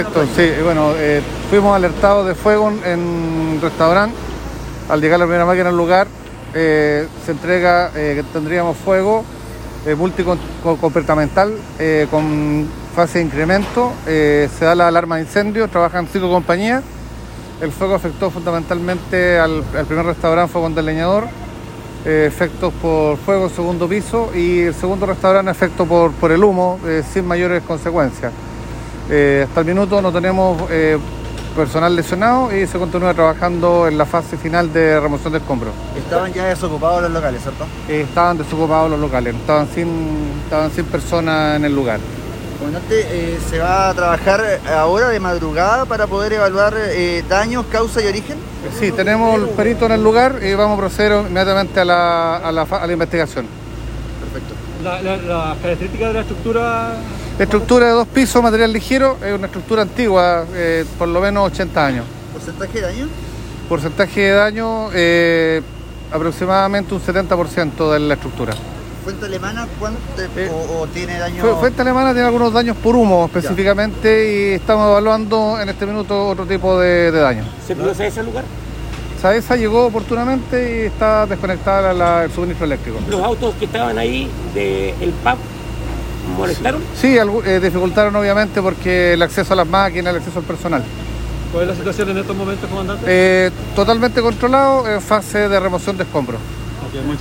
Sí, bueno, fuimos alertados de fuego en un restaurante. Al llegar la primera máquina al lugar, se entrega que tendríamos fuego multicompartimental con fase de incremento. Se da la alarma de incendio, trabajan 5 compañías. El fuego afectó fundamentalmente al primer restaurante, fuego del leñador, efectos por fuego en segundo piso, y el segundo restaurante efecto por el humo, sin mayores consecuencias. Hasta el minuto no tenemos personal lesionado y se continúa trabajando en la fase final de remoción de escombros. Estaban ya desocupados los locales, ¿cierto? Estaban desocupados los locales, estaban sin personas en el lugar. Comandante, ¿se va a trabajar ahora de madrugada para poder evaluar daños, causa y origen? Sí, tenemos el perito en el lugar y vamos a proceder inmediatamente a la investigación. Perfecto. ¿Las características de la estructura? Estructura de 2 pisos, material ligero, es una estructura antigua, por lo menos 80 años. ¿Porcentaje de daño? Porcentaje de daño, aproximadamente un 70% de la estructura. ¿Fuente alemana cuánto o tiene daño? Fuente alemana tiene algunos daños por humo específicamente, y estamos evaluando en este minuto otro tipo de daño. ¿Se pudo saber ese lugar? Saesa llegó oportunamente y está desconectada el suministro eléctrico. ¿Los autos que estaban ahí del pub molestaron? Sí, dificultaron obviamente porque el acceso a las máquinas, el acceso al personal. ¿Cuál es la situación en estos momentos, comandante? Totalmente controlado, en fase de remoción de escombros. Okay,